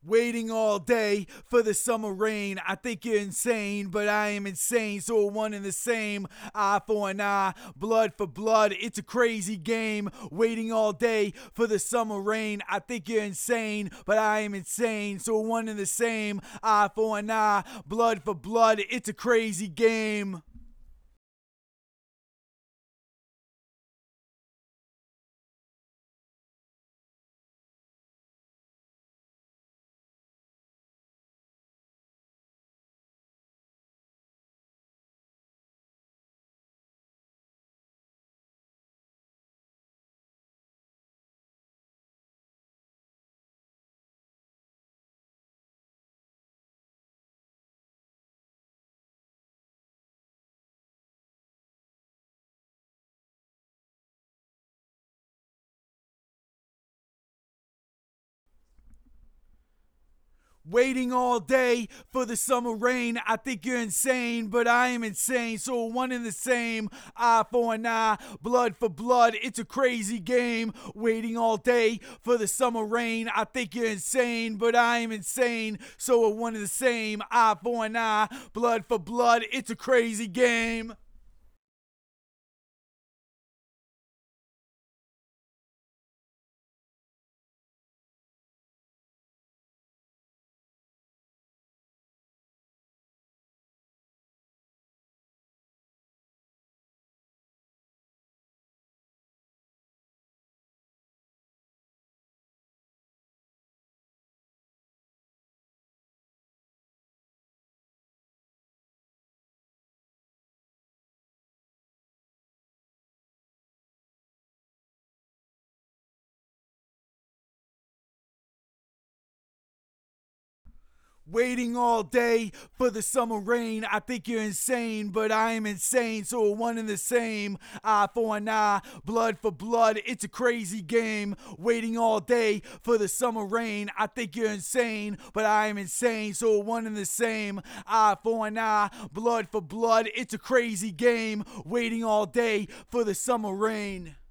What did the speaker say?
Waiting all day for the summer rain. I think you're insane, but I am insane. So one and the same, eye for an eye, blood for blood. It's a crazy game. Waiting all day for the summer rain. I think you're insane, but I am insane. So one and the same, eye for an eye, blood for blood. It's a crazy game. Waiting all day for the summer rain. I think you're insane, but I am insane. So one and the same, eye for an eye, blood for blood. It's a crazy game. Waiting all day for the summer rain. I think you're insane, but I am insane. So one and the same, eye for an eye, blood for blood. It's a crazy game. Waiting all day for the summer rain. I think you're insane, but I am insane. So one and the same, eye for an eye, blood for blood. It's a crazy game. Waiting all day for the summer rain. I think you're insane, but I am insane. So one and the same, eye for an eye, blood for blood. It's a crazy game. Waiting all day for the summer rain.